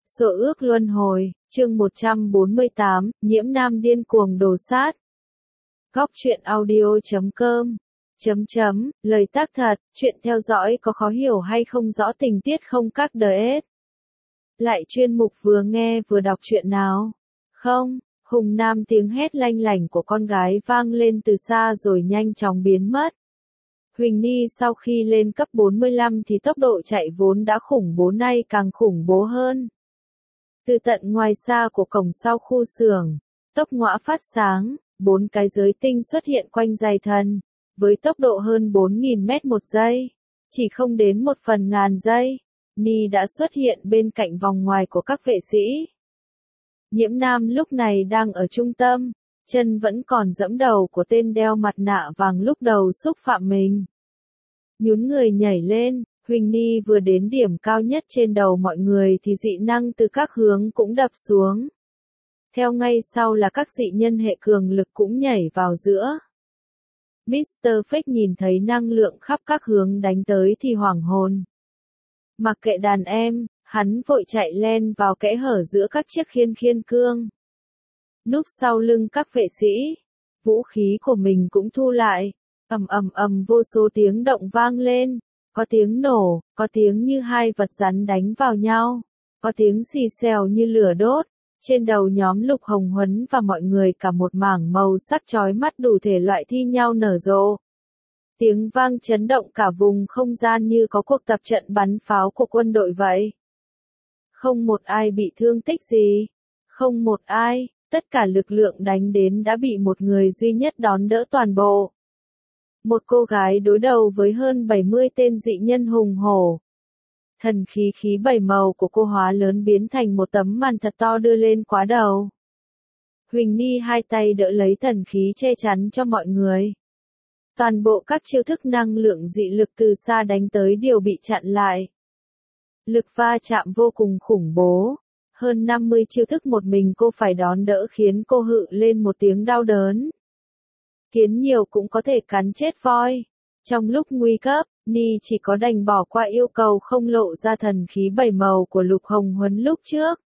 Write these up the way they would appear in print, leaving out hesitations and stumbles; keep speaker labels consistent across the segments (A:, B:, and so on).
A: Số ước luân hồi, chương 148, nhiễm nam điên cuồng đồ sát. Góc truyện audio.com Lời tác thật, chuyện theo dõi có khó hiểu hay không rõ tình tiết không các DS. Lại chuyên mục vừa nghe vừa đọc truyện nào? Không, Hùng Nam tiếng hét lanh lảnh của con gái vang lên từ xa rồi nhanh chóng biến mất. Huỳnh Ni sau khi lên cấp 45 thì tốc độ chạy vốn đã khủng bố nay càng khủng bố hơn. Từ tận ngoài xa của cổng sau khu xưởng, tốc ngõa phát sáng, 4 cái giới tinh xuất hiện quanh giày thần, với tốc độ hơn 4.000 mét một giây, chỉ không đến 1/1000 giây, Ni đã xuất hiện bên cạnh vòng ngoài của các vệ sĩ. Nhiễm Nam lúc này đang ở trung tâm, chân vẫn còn giẫm đầu của tên đeo mặt nạ vàng lúc đầu xúc phạm mình. Nhún người nhảy lên, Huỳnh Ni vừa đến điểm cao nhất trên đầu mọi người thì dị năng từ các hướng cũng đập xuống. Theo ngay sau là các dị nhân hệ cường lực cũng nhảy vào giữa. Mr. Fake nhìn thấy năng lượng khắp các hướng đánh tới thì hoảng hồn. Mặc kệ đàn em, hắn vội chạy len vào kẽ hở giữa các chiếc khiên cương. Núp sau lưng các vệ sĩ, vũ khí của mình cũng thu lại, ầm vô số tiếng động vang lên. Có tiếng nổ, có tiếng như hai vật rắn đánh vào nhau, có tiếng xì xèo như lửa đốt. Trên đầu nhóm Lục Hồng Huấn và mọi người cả một mảng màu sắc chói mắt đủ thể loại thi nhau nở rộ. Tiếng vang chấn động cả vùng không gian như có cuộc tập trận bắn pháo của quân đội vậy. Không một ai bị thương tích gì. Không một ai, tất cả lực lượng đánh đến đã bị một người duy nhất đón đỡ toàn bộ. Một cô gái đối đầu với hơn 70 tên dị nhân hùng hổ. Thần khí 7 màu của cô hóa lớn biến thành một tấm màn thật to đưa lên quá đầu. Huỳnh Ni hai tay đỡ lấy thần khí che chắn cho mọi người. Toàn bộ các chiêu thức năng lượng dị lực từ xa đánh tới đều bị chặn lại. Lực va chạm vô cùng khủng bố. Hơn 50 chiêu thức một mình cô phải đón đỡ khiến cô hự lên một tiếng đau đớn. Kiến nhiều cũng có thể cắn chết voi. Trong lúc nguy cấp, Ni chỉ có đành bỏ qua yêu cầu không lộ ra thần khí 7 màu của Lục Hồng Huấn lúc trước.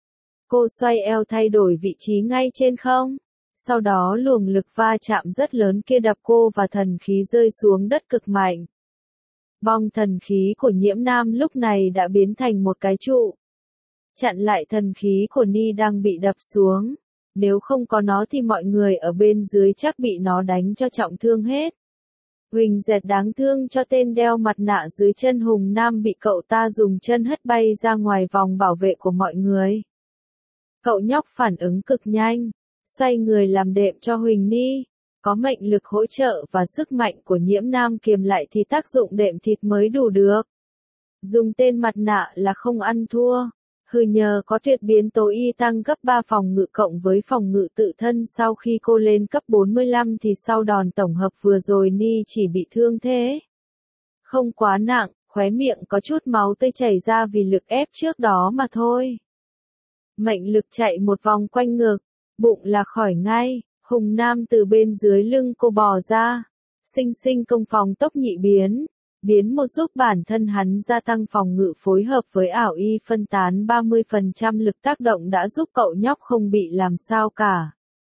A: Cô xoay eo thay đổi vị trí ngay trên không. Sau đó luồng lực va chạm rất lớn kia đập cô và thần khí rơi xuống đất cực mạnh. Bong thần khí của Nhiễm Nam lúc này đã biến thành một cái trụ. Chặn lại thần khí của Ni đang bị đập xuống. Nếu không có nó thì mọi người ở bên dưới chắc bị nó đánh cho trọng thương hết. Huỳnh dẹt đáng thương cho tên đeo mặt nạ dưới chân Hùng Nam bị cậu ta dùng chân hất bay ra ngoài vòng bảo vệ của mọi người. Cậu nhóc phản ứng cực nhanh, xoay người làm đệm cho Huỳnh Ni. Có mệnh lực hỗ trợ và sức mạnh của Nhiễm Nam kiềm lại thì tác dụng đệm thịt mới đủ được. Dùng tên mặt nạ là không ăn thua. Nhờ có tuyệt biến tối y tăng gấp 3 phòng ngự cộng với phòng ngự tự thân sau khi cô lên cấp 45 thì sau đòn tổng hợp vừa rồi Ni chỉ bị thương thế. Không quá nặng, khóe miệng có chút máu tươi chảy ra vì lực ép trước đó mà thôi. Mệnh lực chạy một vòng quanh ngực, bụng là khỏi ngay, Hùng Nam từ bên dưới lưng cô bò ra. Sinh công phòng tốc nhị biến. Biến một giúp bản thân hắn gia tăng phòng ngự phối hợp với ảo y phân tán 30% lực tác động đã giúp cậu nhóc không bị làm sao cả.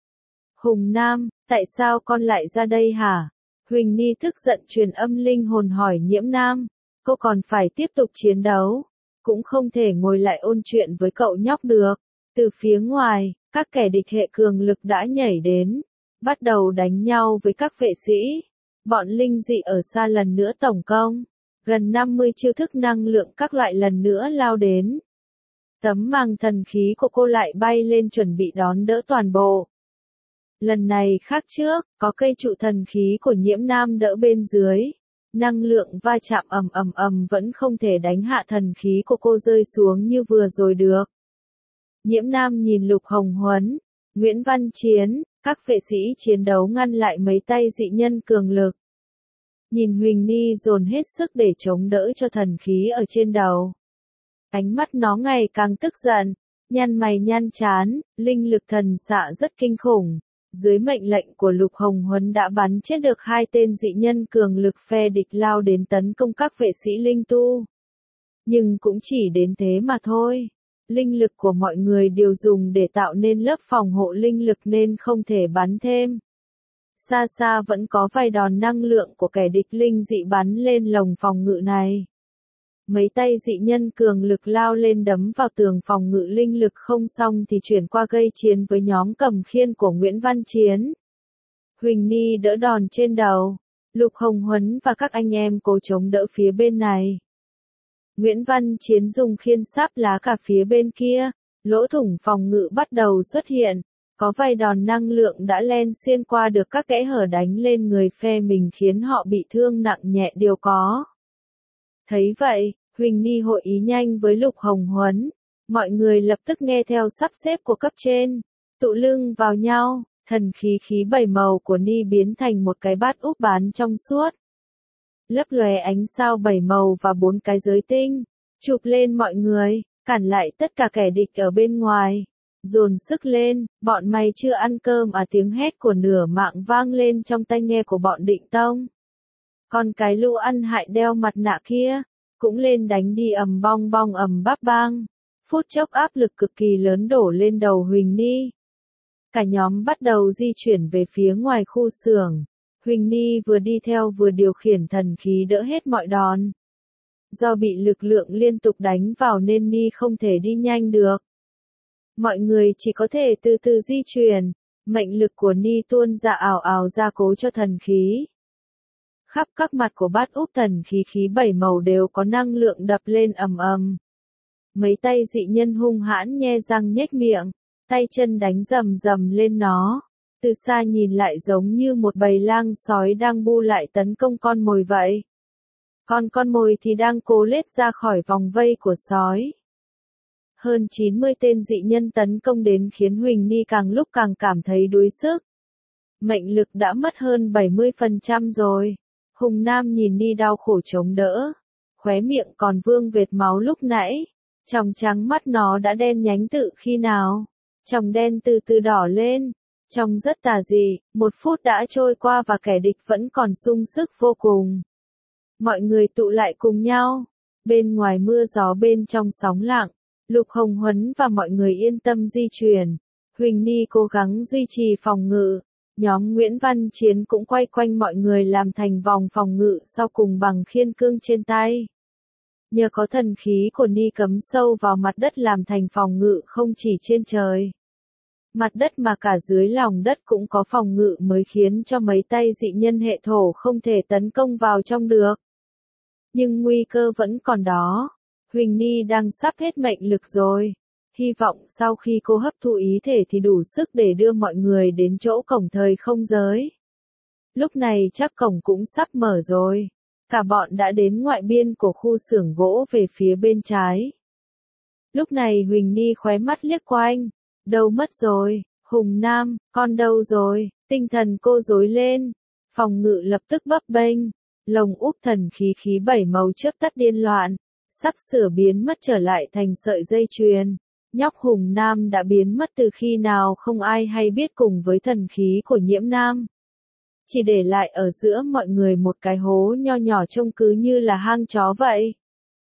A: Hùng Nam, tại sao con lại ra đây hả? Huỳnh Ni tức giận truyền âm linh hồn hỏi Nhiễm Nam. Cô còn phải tiếp tục chiến đấu. Cũng không thể ngồi lại ôn chuyện với cậu nhóc được. Từ phía ngoài, các kẻ địch hệ cường lực đã nhảy đến. Bắt đầu đánh nhau với các vệ sĩ. Bọn linh dị ở xa lần nữa tổng công. Gần 50 chiêu thức năng lượng các loại lần nữa lao đến. Tấm màng thần khí của cô lại bay lên chuẩn bị đón đỡ toàn bộ. Lần này khác trước, có cây trụ thần khí của Nhiễm Nam đỡ bên dưới. Năng lượng va chạm ầm vẫn không thể đánh hạ thần khí của cô rơi xuống như vừa rồi được. Nhiễm Nam nhìn Lục Hồng Huấn, Nguyễn Văn Chiến, các vệ sĩ chiến đấu ngăn lại mấy tay dị nhân cường lực. Nhìn Huỳnh Ni dồn hết sức để chống đỡ cho thần khí ở trên đầu. Ánh mắt nó ngày càng tức giận, nhăn mày nhăn trán, linh lực thần xạ rất kinh khủng. Dưới mệnh lệnh của Lục Hồng Huấn đã bắn chết được 2 tên dị nhân cường lực phe địch lao đến tấn công các vệ sĩ linh tu. Nhưng cũng chỉ đến thế mà thôi. linh lực của mọi người đều dùng để tạo nên lớp phòng hộ linh lực nên không thể bắn thêm. Xa xa vẫn có vài đòn năng lượng của kẻ địch linh dị bắn lên lồng phòng ngự này. Mấy tay dị nhân cường lực lao lên đấm vào tường phòng ngự linh lực không xong thì chuyển qua gây chiến với nhóm cầm khiên của Nguyễn Văn Chiến. Huỳnh Ni đỡ đòn trên đầu, Lục Hồng Huấn và các anh em cố chống đỡ phía bên này. Nguyễn Văn Chiến dùng khiên sáp lá cả phía bên kia, lỗ thủng phòng ngự bắt đầu xuất hiện, có vài đòn năng lượng đã len xuyên qua được các kẽ hở đánh lên người phe mình khiến họ bị thương nặng nhẹ đều có. Thấy vậy, Huỳnh Ni hội ý nhanh với Lục Hồng Huấn, mọi người lập tức nghe theo sắp xếp của cấp trên, tụ lưng vào nhau, thần khí 7 màu của Ni biến thành một cái bát úp bán trong suốt. Lấp lóe ánh sao 7 màu và 4 cái giới tinh, chụp lên mọi người, cản lại tất cả kẻ địch ở bên ngoài. Dồn sức lên, bọn mày chưa ăn cơm à, tiếng hét của nửa mạng vang lên trong tai nghe của bọn Định Tông. Còn cái lũ ăn hại đeo mặt nạ kia, cũng lên đánh đi ầm bong bong ầm bắp bang. Phút chốc áp lực cực kỳ lớn đổ lên đầu Huỳnh Ni. Cả nhóm bắt đầu di chuyển về phía ngoài khu xưởng. Huỳnh Ni vừa đi theo vừa điều khiển thần khí đỡ hết mọi đòn. Do bị lực lượng liên tục đánh vào nên Ni không thể đi nhanh được. Mọi người chỉ có thể từ từ di chuyển, mệnh lực của Ni tuôn ra ào ào ra cố cho thần khí. Khắp các mặt của bát úp thần khí 7 màu đều có năng lượng đập lên ầm ầm. Mấy tay dị nhân hung hãn nhe răng nhếch miệng, tay chân đánh rầm rầm lên nó. Từ xa nhìn lại giống như một bầy lang sói đang bu lại tấn công con mồi vậy. Còn con mồi thì đang cố lết ra khỏi vòng vây của sói. Hơn 90 tên dị nhân tấn công đến khiến Huỳnh Ni càng lúc càng cảm thấy đuối sức. Mệnh lực đã mất hơn 70% rồi. Hùng Nam nhìn Ni đau khổ chống đỡ. Khóe miệng còn vương vệt máu lúc nãy. Tròng trắng mắt nó đã đen nhánh tự khi nào. Tròng đen từ từ đỏ lên. Trông rất tà dị, 1 phút đã trôi qua và kẻ địch vẫn còn sung sức vô cùng. Mọi người tụ lại cùng nhau. Bên ngoài mưa gió bên trong sóng lặng. Lục Hồng Huấn và mọi người yên tâm di chuyển. Huỳnh Ni cố gắng duy trì phòng ngự. Nhóm Nguyễn Văn Chiến cũng quay quanh mọi người làm thành vòng phòng ngự sau cùng bằng khiên cương trên tay. Nhờ có thần khí của Ni cấm sâu vào mặt đất làm thành phòng ngự không chỉ trên trời. Mặt đất mà cả dưới lòng đất cũng có phòng ngự mới khiến cho mấy tay dị nhân hệ thổ không thể tấn công vào trong được. Nhưng nguy cơ vẫn còn đó. Huỳnh Ni đang sắp hết mệnh lực rồi. Hy vọng sau khi cô hấp thụ ý thể thì đủ sức để đưa mọi người đến chỗ cổng thời không giới. Lúc này chắc cổng cũng sắp mở rồi. Cả bọn đã đến ngoại biên của khu xưởng gỗ về phía bên trái. Lúc này Huỳnh Ni khóe mắt liếc quanh. Đâu mất rồi, Hùng Nam, con đâu rồi, tinh thần cô rối lên. Phòng ngự lập tức bấp bênh. Lồng úp thần khí 7 màu chớp tắt điên loạn. Sắp sửa biến mất trở lại thành sợi dây chuyền. Nhóc Hùng Nam đã biến mất từ khi nào không ai hay biết cùng với thần khí của Nhiễm Nam. Chỉ để lại ở giữa mọi người một cái hố nho nhỏ trông cứ như là hang chó vậy.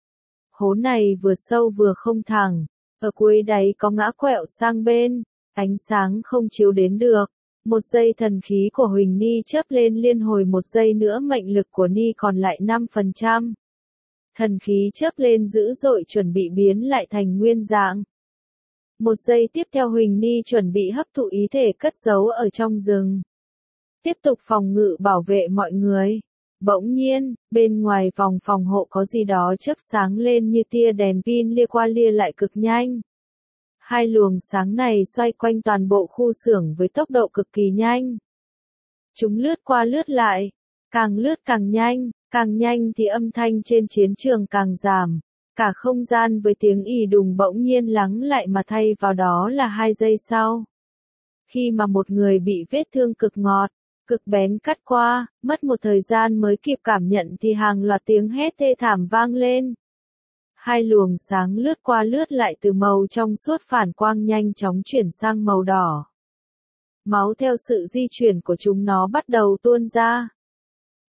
A: Hố này vừa sâu vừa không thẳng. Ở cuối đáy có ngã quẹo sang bên. Ánh sáng không chiếu đến được. Một giây thần khí của Huỳnh Ni chớp lên liên hồi, một giây nữa mệnh lực của Ni còn lại 5%. Thần khí chớp lên dữ dội chuẩn bị biến lại thành nguyên dạng. Một giây tiếp theo Huỳnh Ni chuẩn bị hấp thụ ý thể cất giấu ở trong rừng. Tiếp tục phòng ngự bảo vệ mọi người. Bỗng nhiên, bên ngoài vòng phòng hộ có gì đó chớp sáng lên như tia đèn pin lia qua lia lại cực nhanh. Hai luồng sáng này xoay quanh toàn bộ khu xưởng với tốc độ cực kỳ nhanh. Chúng lướt qua lướt lại, càng lướt càng nhanh thì âm thanh trên chiến trường càng giảm. Cả không gian với tiếng ì đùng bỗng nhiên lắng lại mà thay vào đó là 2 giây sau. Khi mà một người bị vết thương cực ngọt, cực bén cắt qua, mất một thời gian mới kịp cảm nhận thì hàng loạt tiếng hét thê thảm vang lên. Hai luồng sáng lướt qua lướt lại từ màu trong suốt phản quang nhanh chóng chuyển sang màu đỏ. Máu theo sự di chuyển của chúng nó bắt đầu tuôn ra.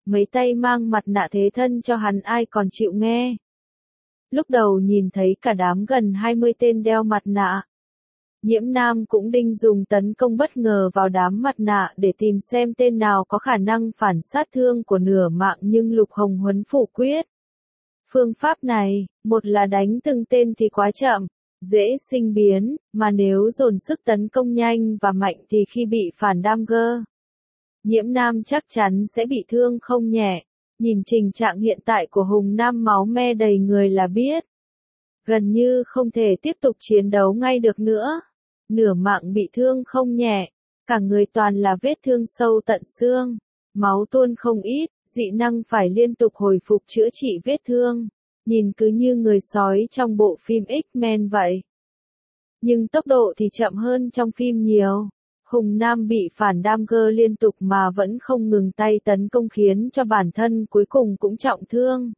A: mấy tay mang mặt nạ thế thân cho hắn ai còn chịu nghe. Lúc đầu nhìn thấy cả đám gần 20 tên đeo mặt nạ. Nhiễm Nam cũng định dùng tấn công bất ngờ vào đám mặt nạ để tìm xem tên nào có khả năng phản sát thương của nửa mạng nhưng Lục Hồng Huấn phủ quyết. Phương pháp này, một là đánh từng tên thì quá chậm, dễ sinh biến, mà nếu dồn sức tấn công nhanh và mạnh thì khi bị phản damage, Nhiễm Nam chắc chắn sẽ bị thương không nhẹ. Nhìn tình trạng hiện tại của Hùng Nam máu me đầy người là biết. Gần như không thể tiếp tục chiến đấu ngay được nữa. Nửa mạng bị thương không nhẹ, cả người toàn là vết thương sâu tận xương, máu tuôn không ít, dị năng phải liên tục hồi phục chữa trị vết thương, nhìn cứ như người sói trong bộ phim X-Men vậy. Nhưng tốc độ thì chậm hơn trong phim nhiều. Hùng Nam bị phản damage liên tục mà vẫn không ngừng tay tấn công khiến cho bản thân cuối cùng cũng trọng thương.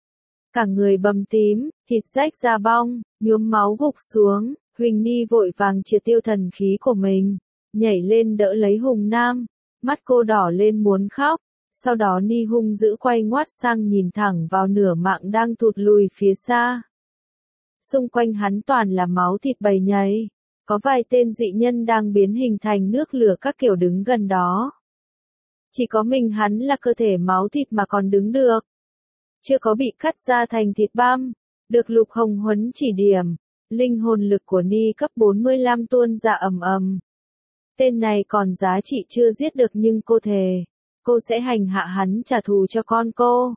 A: Cả người bầm tím, thịt rách da bong, nhuốm máu gục xuống. Huỳnh Ni vội vàng triệt tiêu thần khí của mình, nhảy lên đỡ lấy Hùng Nam, mắt cô đỏ lên muốn khóc, sau đó Ni hung dữ quay ngoắt sang nhìn thẳng vào nửa mạng đang thụt lùi phía xa. Xung quanh hắn toàn là máu thịt bầy nhầy, có vài tên dị nhân đang biến hình thành nước lửa các kiểu đứng gần đó. Chỉ có mình hắn là cơ thể máu thịt mà còn đứng được, chưa có bị cắt ra thành thịt băm, được Lục Hồng Huấn chỉ điểm. Linh hồn lực của Ni cấp 45 tuôn ra ầm ầm. Tên này còn giá trị chưa giết được nhưng cô thề, cô sẽ hành hạ hắn trả thù cho con cô.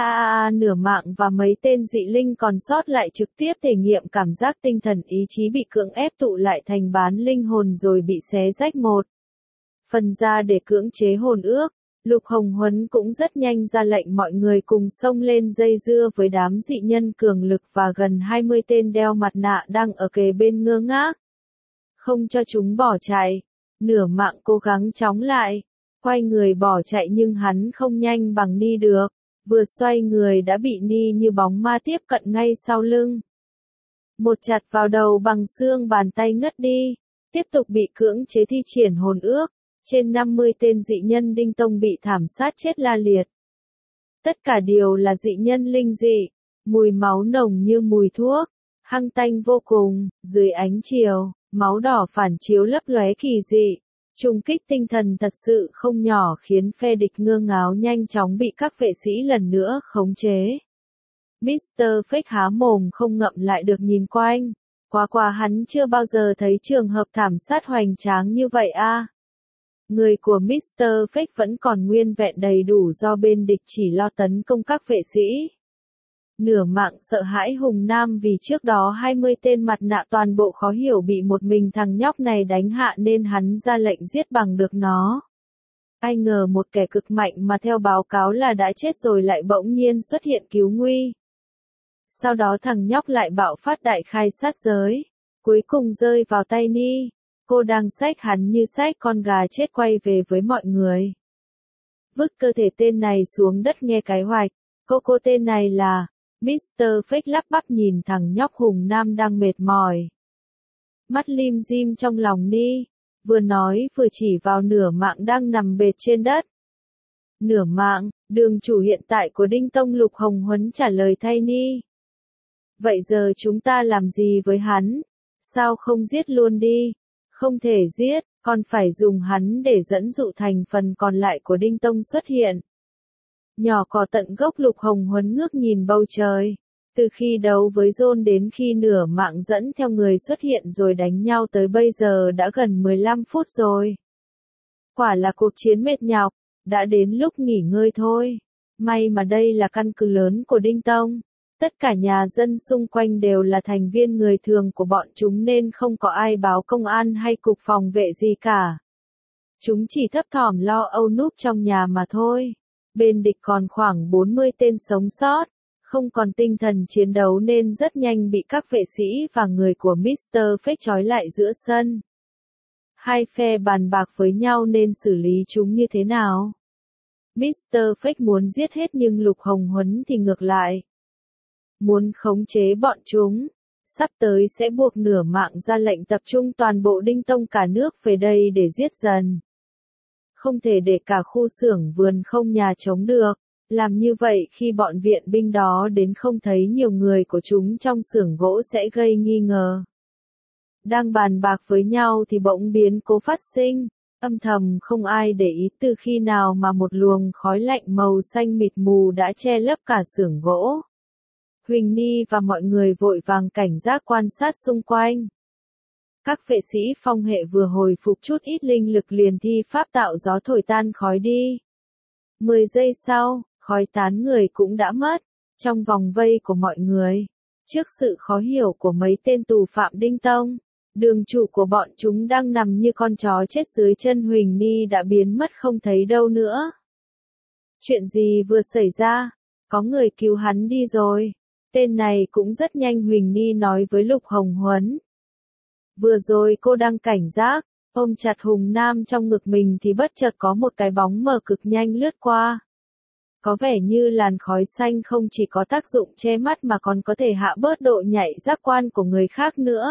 A: Nửa mạng và mấy tên dị linh còn sót lại trực tiếp thể nghiệm cảm giác tinh thần ý chí bị cưỡng ép tụ lại thành bán linh hồn rồi bị xé rách một phần ra để cưỡng chế hồn ước. Lục Hồng Huấn cũng rất nhanh ra lệnh mọi người cùng xông lên dây dưa với đám dị nhân cường lực và gần 20 tên đeo mặt nạ đang ở kề bên ngơ ngác. Không cho chúng bỏ chạy. Nửa mạng cố gắng chống lại, quay người bỏ chạy nhưng hắn không nhanh bằng Ni được. Vừa xoay người đã bị Ni như bóng ma tiếp cận ngay sau lưng. Một chặt vào đầu bằng xương bàn tay ngất đi, tiếp tục bị cưỡng chế thi triển hồn ước. Trên 50 tên dị nhân Đinh Tông bị thảm sát chết la liệt. Tất cả đều là dị nhân linh dị, mùi máu nồng như mùi thuốc, hăng tanh vô cùng, dưới ánh chiều, máu đỏ phản chiếu lấp lóe kỳ dị. Trùng kích tinh thần thật sự không nhỏ khiến phe địch ngơ ngáo nhanh chóng bị các vệ sĩ lần nữa khống chế. Mr. Fake há mồm không ngậm lại được nhìn quanh. Qua hắn chưa bao giờ thấy trường hợp thảm sát hoành tráng như vậy a. Người của Mr. Fake vẫn còn nguyên vẹn đầy đủ do bên địch chỉ lo tấn công các vệ sĩ. Nửa mạng sợ hãi Hùng Nam vì trước đó 20 tên mặt nạ toàn bộ khó hiểu bị một mình thằng nhóc này đánh hạ nên hắn ra lệnh giết bằng được nó. Ai ngờ một kẻ cực mạnh mà theo báo cáo là đã chết rồi lại bỗng nhiên xuất hiện cứu nguy. Sau đó thằng nhóc lại bạo phát đại khai sát giới, cuối cùng rơi vào tay Ni. Cô đang xách hắn như xách con gà chết quay về với mọi người. Vứt cơ thể tên này xuống đất nghe cái hoạch. Cô tên này là Mr. Fake lắp bắp nhìn thằng nhóc Hùng Nam đang mệt mỏi. Mắt lim dim trong lòng Ni, vừa nói vừa chỉ vào nửa mạng đang nằm bệt trên đất. Nửa mạng, đường chủ hiện tại của Đinh Tông Lục Hồng Huấn trả lời thay Ni. Vậy giờ chúng ta làm gì với hắn? Sao không giết luôn đi? Không thể giết, còn phải dùng hắn để dẫn dụ thành phần còn lại của Đinh Tông xuất hiện. Nhỏ cỏ tận gốc Lục Hồng Huấn ngước nhìn bầu trời. Từ khi đấu với John đến khi nửa mạng dẫn theo người xuất hiện rồi đánh nhau tới bây giờ đã gần 15 phút rồi. Quả là cuộc chiến mệt nhọc, đã đến lúc nghỉ ngơi thôi. May mà đây là căn cứ lớn của Đinh Tông. Tất cả nhà dân xung quanh đều là thành viên người thường của bọn chúng nên không có ai báo công an hay cục phòng vệ gì cả. Chúng chỉ thấp thỏm lo âu núp trong nhà mà thôi. Bên địch còn khoảng 40 tên sống sót, không còn tinh thần chiến đấu nên rất nhanh bị các vệ sĩ và người của Mr. Fake trói lại giữa sân. Hai phe bàn bạc với nhau nên xử lý chúng như thế nào. Mr. Fake muốn giết hết nhưng Lục Hồng Huấn thì ngược lại. Muốn khống chế bọn chúng, sắp tới sẽ buộc nửa mạng ra lệnh tập trung toàn bộ Đinh Tông cả nước về đây để giết dần. không thể để cả khu xưởng vườn không nhà trống được. Làm như vậy khi bọn viện binh đó đến không thấy nhiều người của chúng trong xưởng gỗ sẽ gây nghi ngờ. Đang bàn bạc với nhau thì bỗng biến cố phát sinh, âm thầm không ai để ý từ khi nào mà một luồng khói lạnh màu xanh mịt mù đã che lấp cả xưởng gỗ. Huỳnh Ni và mọi người vội vàng cảnh giác quan sát xung quanh. Các vệ sĩ phong hệ vừa hồi phục chút ít linh lực liền thi pháp tạo gió thổi tan khói đi. 10 giây sau, khói tán người cũng đã mất, trong vòng vây của mọi người. Trước sự khó hiểu của mấy tên tù phạm Đinh Tông, đường chủ của bọn chúng đang nằm như con chó chết dưới chân Huỳnh Ni đã biến mất không thấy đâu nữa. Chuyện gì vừa xảy ra? Có người cứu hắn đi rồi. Tên này cũng rất nhanh, Huỳnh Ni nói với Lục Hồng Huấn. Vừa rồi cô đang cảnh giác, ôm chặt Hùng Nam trong ngực mình thì bất chợt có một cái bóng mờ cực nhanh lướt qua. Có vẻ như làn khói xanh không chỉ có tác dụng che mắt mà còn có thể hạ bớt độ nhạy giác quan của người khác nữa.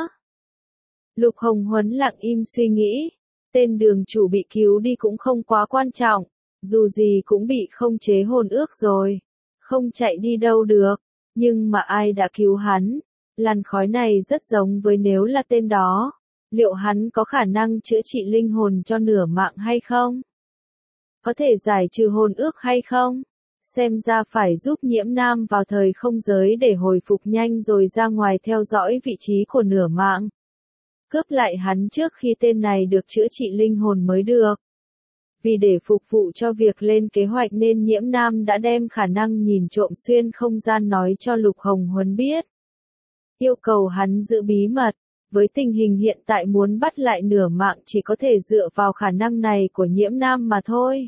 A: Lục Hồng Huấn lặng im suy nghĩ, tên đường chủ bị cứu đi cũng không quá quan trọng, dù gì cũng bị không chế hồn ước rồi, không chạy đi đâu được, nhưng mà ai đã cứu hắn? Làn khói này rất giống với nếu là tên đó, liệu hắn có khả năng chữa trị linh hồn cho nửa mạng hay không? Có thể giải trừ hồn ước hay không? Xem ra phải giúp Nhiễm Nam vào thời không giới để hồi phục nhanh rồi ra ngoài theo dõi vị trí của nửa mạng. Cướp lại hắn trước khi tên này được chữa trị linh hồn mới được. Vì để phục vụ cho việc lên kế hoạch nên Nhiễm Nam đã đem khả năng nhìn trộm xuyên không gian nói cho Lục Hồng Huấn biết. Yêu cầu hắn giữ bí mật, với tình hình hiện tại muốn bắt lại nửa mạng chỉ có thể dựa vào khả năng này của Nhiễm Nam mà thôi.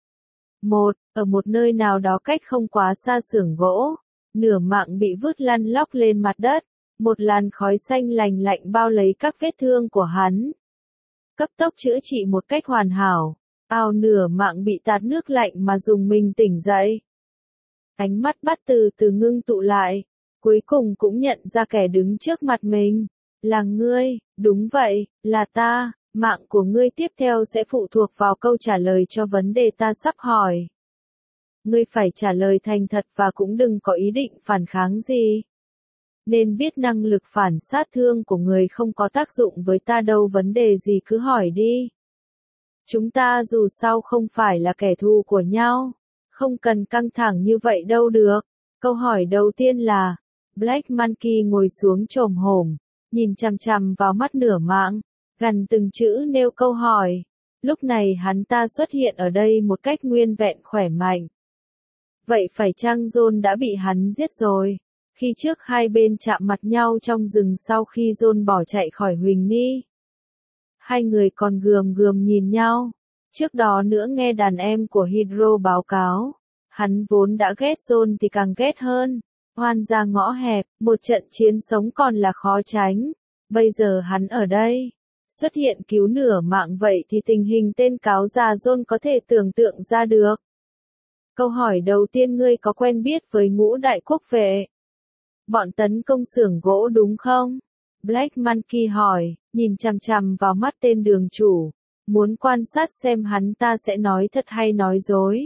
A: Ở một nơi nào đó cách không quá xa xưởng gỗ, nửa mạng bị vứt lăn lóc lên mặt đất, một làn khói xanh lành lạnh bao lấy các vết thương của hắn. Cấp tốc chữa trị một cách hoàn hảo, nửa mạng bị tạt nước lạnh mà dùng mình tỉnh dậy. Ánh mắt bắt từ từ ngưng tụ lại, cuối cùng cũng nhận ra kẻ đứng trước mặt mình. Là ngươi, đúng vậy, là ta, mạng của ngươi tiếp theo sẽ phụ thuộc vào câu trả lời cho vấn đề ta sắp hỏi. Ngươi phải trả lời thành thật và cũng đừng có ý định phản kháng gì. Nên biết năng lực phản sát thương của người không có tác dụng với ta đâu, vấn đề gì cứ hỏi đi. Chúng ta dù sao không phải là kẻ thù của nhau, không cần căng thẳng như vậy đâu được. Câu hỏi đầu tiên là, Black Monkey ngồi xuống chồm hổm, nhìn chằm chằm vào mắt nửa mạng, gằn từng chữ nêu câu hỏi. Lúc này hắn ta xuất hiện ở đây một cách nguyên vẹn khỏe mạnh. Vậy phải chăng John đã bị hắn giết rồi? Khi trước hai bên chạm mặt nhau trong rừng sau khi John bỏ chạy khỏi Huỳnh Ni. Hai người còn gườm gườm nhìn nhau. Trước đó nữa nghe đàn em của Hydro báo cáo. Hắn vốn đã ghét John thì càng ghét hơn. Oan ra ngõ hẹp, một trận chiến sống còn là khó tránh. Bây giờ hắn ở đây, xuất hiện cứu nửa mạng, vậy thì tình hình tên cáo già John có thể tưởng tượng ra được. Câu hỏi đầu tiên, ngươi có quen biết với Ngũ Đại Quốc vệ? Bọn tấn công xưởng gỗ đúng không? Black Monkey hỏi, nhìn chằm chằm vào mắt tên đường chủ, muốn quan sát xem hắn ta sẽ nói thật hay nói dối.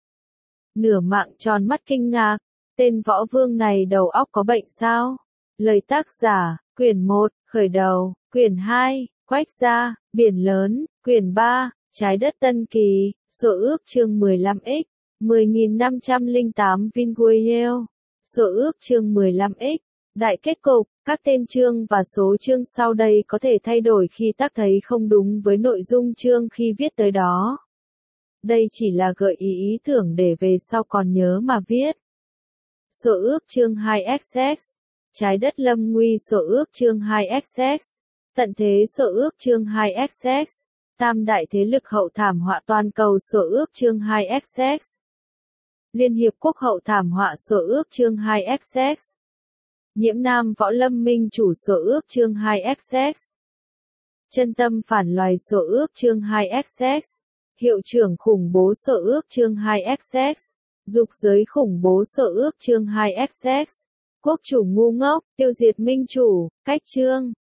A: Nửa mạng tròn mắt kinh ngạc, tên võ vương này đầu óc có bệnh sao? Lời tác giả, quyển 1, khởi đầu, quyển 2, quách gia, biển lớn, quyển 3, trái đất Tân Kỳ, số ước chương 15x, 10.508 Vinguiel, số ước chương 15x, đại kết cục, các tên chương và số chương sau đây có thể thay đổi khi tác thấy không đúng với nội dung chương khi viết tới đó. Đây chỉ là gợi ý tưởng để về sau còn nhớ mà viết. Số ước chương 2XX, trái đất lâm nguy số ước chương 2XX, tận thế số ước chương 2XX, tam đại thế lực hậu thảm họa toàn cầu số ước chương 2XX, Liên Hiệp Quốc hậu thảm họa số ước chương 2XX, Nhiễm Nam Võ Lâm Minh chủ số ước chương 2XX, Chân tâm phản loài số ước chương 2XX, Hiệu trưởng khủng bố số ước chương 2XX, Dục giới khủng bố số ước chương 2XX, Quốc chủ ngu ngốc, tiêu diệt minh chủ, cách chương.